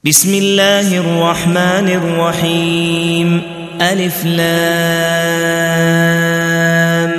بسم الله الرحمن الرحيم ألف لام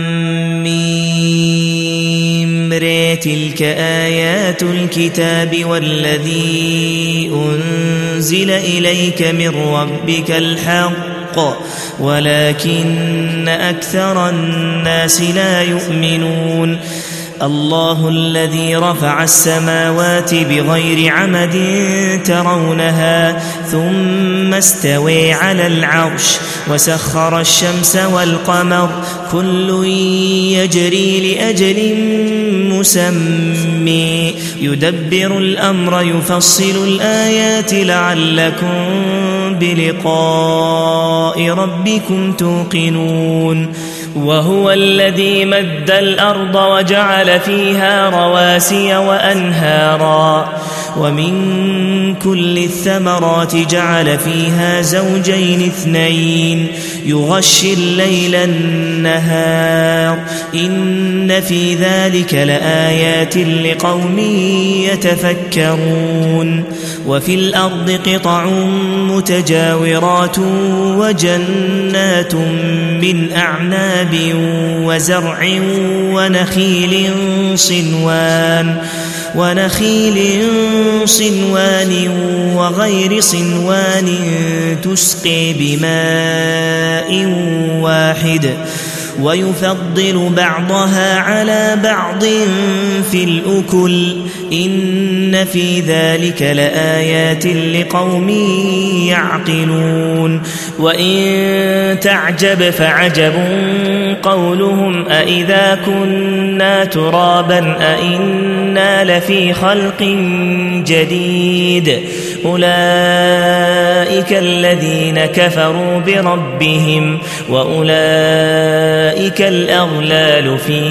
ميم ر تلك آيات الكتاب والذي أنزل إليك من ربك الحق ولكن أكثر الناس لا يؤمنون الله الذي رفع السماوات بغير عمد ترونها ثم استوى على العرش وسخر الشمس والقمر كل يجري لأجل مسمى يدبر الأمر يفصل الآيات لعلكم بلقاء ربكم توقنون وهو الذي مد الأرض وجعل فيها رواسي وأنهارا ومن كل الثمرات جعل فيها زوجين اثنين يغشي الليل النهار إن في ذلك لآيات لقوم يتفكرون وفي الأرض قطع متجاورات وجنات من أعناب وزرع ونخيل صنوان وغير صنوان تسقي بماء واحد ويفضل بعضها على بعض في الأكل إن في ذلك لآيات لقوم يعقلون وإن تعجب فعجب قولهم أإذا كنا ترابا أإنا لفي خلق جديد أولئك الذين كفروا بربهم وأولئك الأغلال في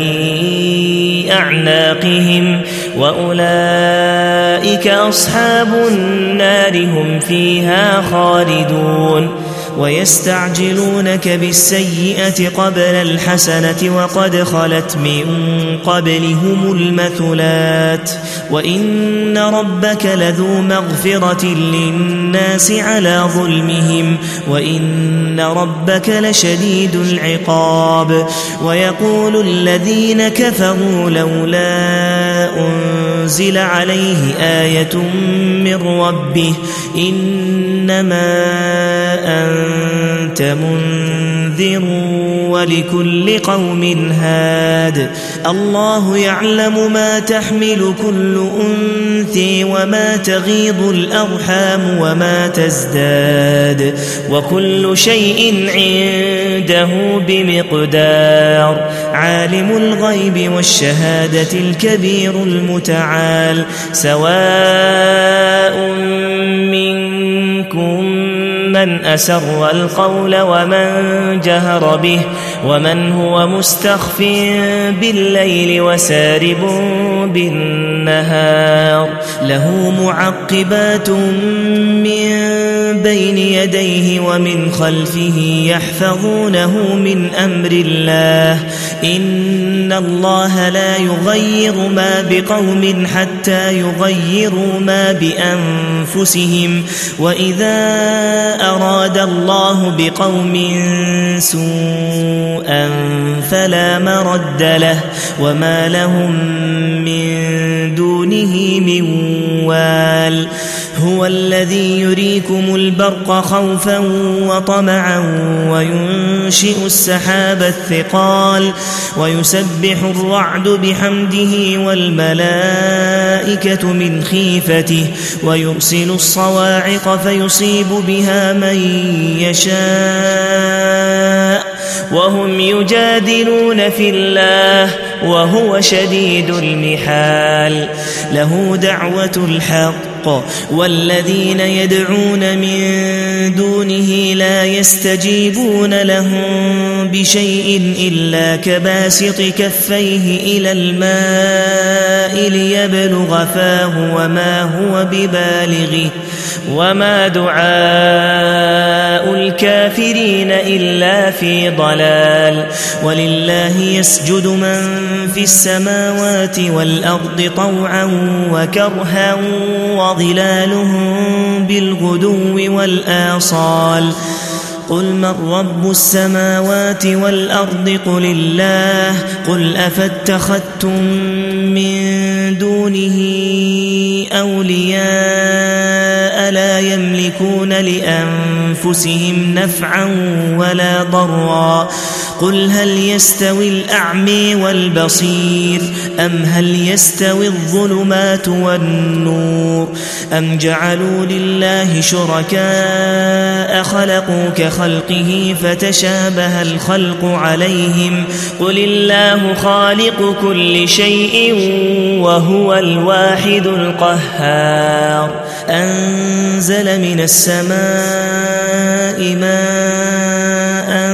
أعناقهم وأولئك أصحاب النار هم فيها خالدون ويستعجلونك بالسيئة قبل الحسنة وقد خلت من قبلهم المثلات وإن ربك لذو مغفرة للناس على ظلمهم وإن ربك لشديد العقاب ويقول الذين كفروا لولا أنزل عليه آية من ربه إنما أنت منذر ولكل قوم هاد الله يعلم ما تحمل كل أنثى وما تغيض الأرحام وما تزداد وكل شيء عنده بمقدار عالم الغيب والشهادة الكبير المتعال سواء منكم من أسر القول ومن جهر به ومن هو مستخف بالليل وسارب بالنهار له معقبات من بين يديه ومن خلفه يحفظونه من أمر الله إن الله لا يغير ما بقوم حتى يغيروا ما بأنفسهم وإذا أراد الله بقوم سوءا فلا مرد له وما لهم من دونه من وال هو الذي يريكم البرق خوفا وطمعا وينشئ السحاب الثقال ويسبح الرعد بحمده والملائكة من خيفته ويرسل الصواعق فيصيب بها من يشاء وهم يجادلون في الله وهو شديد المحال له دعوة الحق والذين يدعون من دونه لا يستجيبون لهم بشيء إلا كباسط كفيه إلى الماء ليبلغ فاه وما هو ببالغه وما دعاء الكافرين إلا في ضلال ولله يسجد من في السماوات والأرض طوعا وكرها وظلالهم بالغدو والآصال قل من رب السماوات والأرض قل الله قل أفاتخذتم من دونه أولياء لا يملكون لأنفسهم نفعا ولا ضرا قل هل يستوي الأعمى والبصير أم هل يستوي الظلمات والنور أم جعلوا لله شركاء خلقوا كخلقه فتشابه الخلق عليهم قل الله خالق كل شيء وهو الواحد القهار أنزل من السماء ماء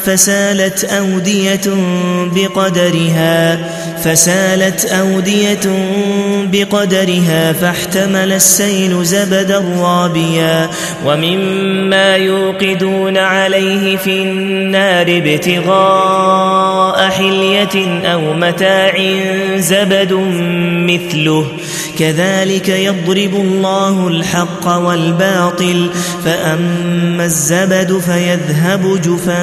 فسالت أودية بقدرها فاحتمل السيل زبدا رابيا ومما يوقدون عليه في النار ابتغاء حلية أو متاع زبد مثله كذلك يضرب الله الحق والباطل فأما الزبد فيذهب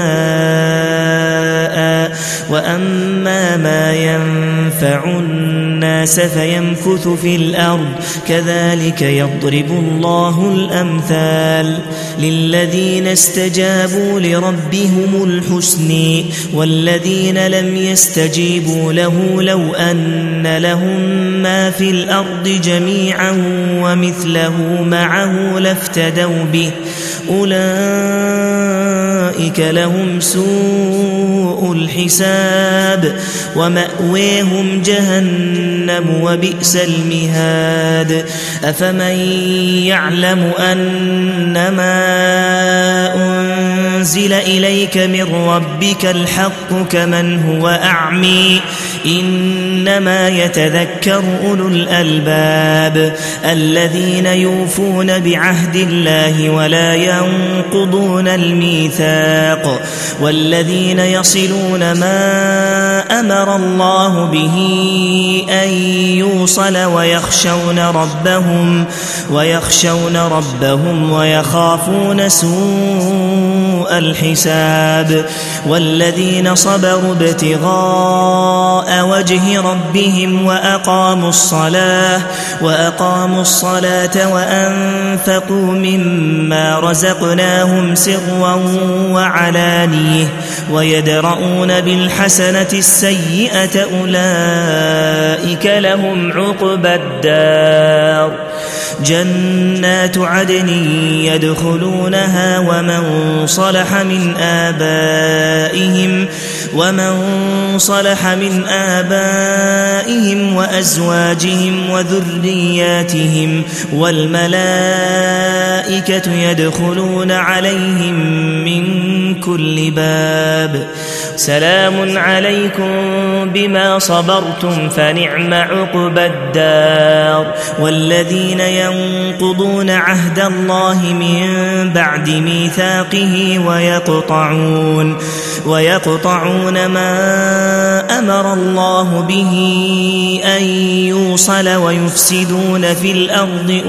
جفاء وأما ما ينفع الناس فيمكث في الأرض كذلك يضرب الله الأمثال للذين استجابوا لربهم الحسن والذين لم يستجيبوا له لو أن لهم ما في الأرض جميعا ومثله معه لافتدوا به أولئك لهم سوء الحساب ومأويهم جهنم وبئس المهاد أفمن يعلم أنما أنزل إليك من ربك الحق كمن هو أعمي إنما يتذكر أولو الألباب الذين يوفون بعهد الله ولا ينقضون الميثاق والذين يصلون ما أمر الله به أن يوصل ويخشون ربهم ويخافون سوء الحساب والذين صبروا ابتغاء وجه ربهم وأقاموا الصلاة وأنفقوا مما رزقناهم سرا وعلانية ويدرؤون بالحسنة السيئة أولئك لهم عقبى الدار جنات عدن يدخلونها ومن صلح من آبائهم وأزواجهم وذرياتهم والملائكة يدخلون عليهم من كل باب سلام عليكم بما صبرتم فنعم عقبى الدار والذين ينقضون عهد الله من بعد ميثاقه ويقطعون ما أمر الله به أن يوصل ويفسدون في الأرض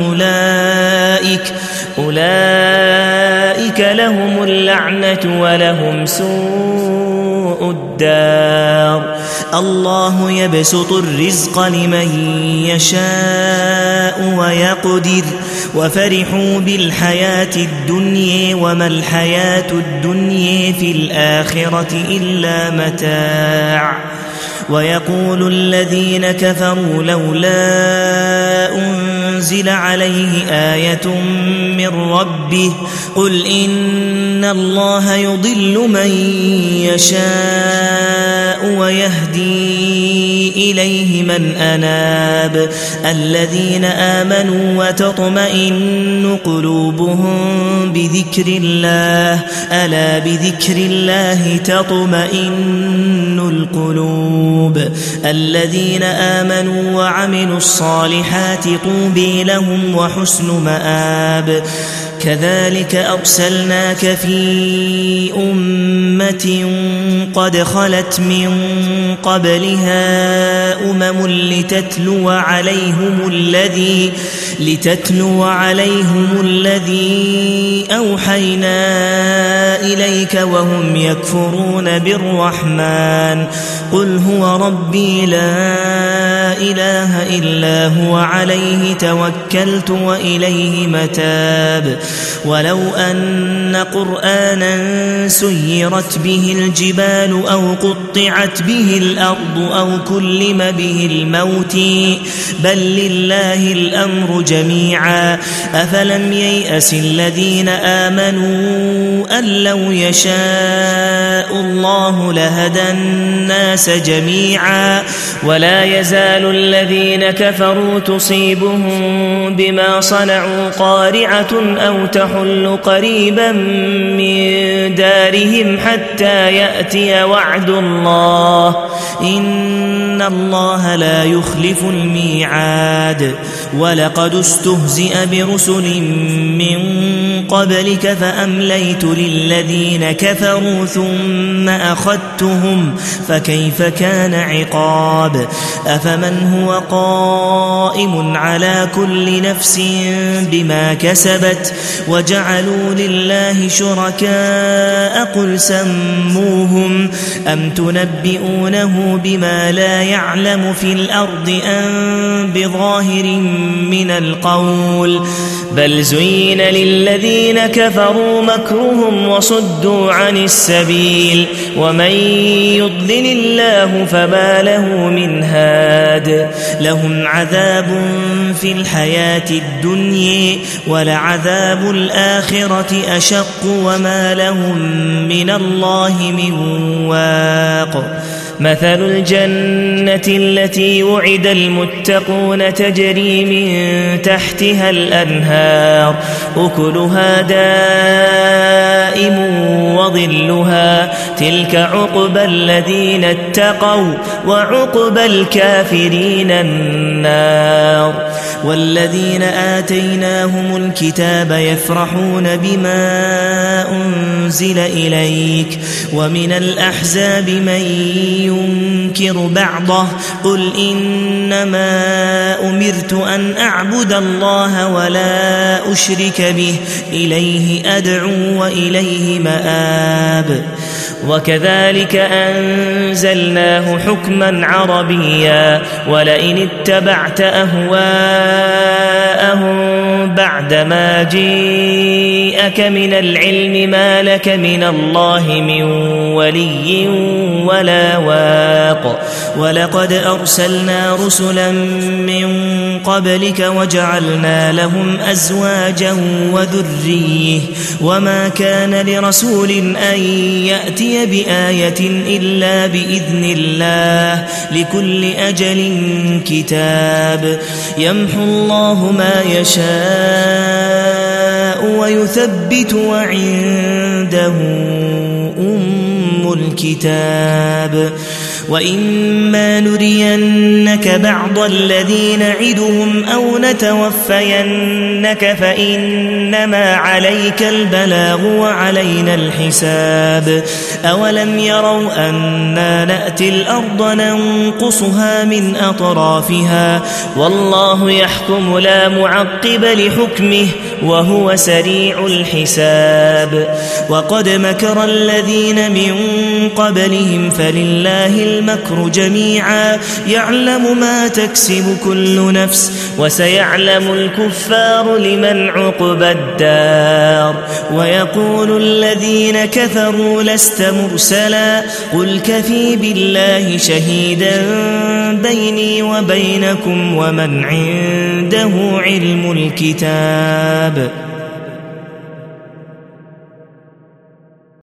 أولئك لهم اللعنة ولهم سوء الدار الله يبسط الرزق لمن يشاء ويقدر وفرحوا بالحياة الدنيا وما الحياة الدنيا في الآخرة إلا متاع ويقول الذين كفروا لولا أنزل عليه آية من ربه قل إن الله يضل من يشاء ويهدي إليه من أناب الذين آمنوا وتطمئن قلوبهم بذكر الله ألا بذكر الله تطمئن القلوب القلوب الذين آمنوا وعملوا الصالحات طوبى لهم وحسن مآب كذلك أرسلناك في أمة قد خلت من قبلها لتتلو عليهم الذي أوحينا إليك وهم يكفرون بالرحمن قل هو ربي لا إله إلا هو عليه توكلت وإليه متاب ولو أن قرآنا سيرت به الجبال أو قطعت به الأرض أو كلم به الموت بل لله الأمر جميعا أفلم ييأس الذين آمنوا أن لو يشاء الله لهدى الناس جميعا ولا يزال الذين كفروا تصيبهم بما صنعوا قارعة أو تحل قريبا من دارهم حتى يأتي وعد الله إن الله لا يخلف الميعاد ولقد استهزئ برسل من قبلك فأمليت للذين كفروا ثم أخذتهم فكيف كان عقاب أفمن هو قائم على كل نفس بما كسبت وجعلوا لله شركاء قل سموهم أم تنبئونه بما لا يعلم في الأرض أم بظاهر من القول بل زين للذين كفروا مكرهم وصدوا عن السبيل ومن يضلل الله فما له من هاد لهم عذاب في الحياة الدنيا ولعذاب الآخرة أشق وما لهم من الله من واق مثل الجنة التي وعد المتقون تجري من تحتها الأنهار أكلها دائم وظلها تلك عقبى الذين اتقوا وعقبى الكافرين النار والذين آتيناهم الكتاب يفرحون بما أنزل إليك ومن الأحزاب من ينكر بعضه قل إنما أمرت أن أعبد الله ولا أشرك به إليه أدعو وإليه مآب وكذلك أنزلناه حكما عربيا ولئن اتبعت أهواءهم بعدما جيءك من العلم ما لك من الله من ولي ولا واق ولقد أرسلنا رسلا من قبلك وجعلنا لهم أزواجا وذرية وما كان لرسول أن يأتي بآية إلا بإذن الله لكل أجل كتاب يمحو الله ما يشاء ويثبت وعنده أم الكتاب وإما نرينك بعض الذي نعدهم أو نتوفينك فإنما عليك البلاغ وعلينا الحساب أولم يروا أنا نأتي الأرض ننقصها من أطرافها والله يحكم لا معقب لحكمه وهو سريع الحساب وقد مكر الذين من قبلهم فلله المكر جميعا يعلم ما تكسب كل نفس وسيعلم الكفار لمن عقبى الدار ويقول الذين كفروا لست مرسلا قل كفي بالله شهيدا بيني وبينكم ومن عنده علم الكتاب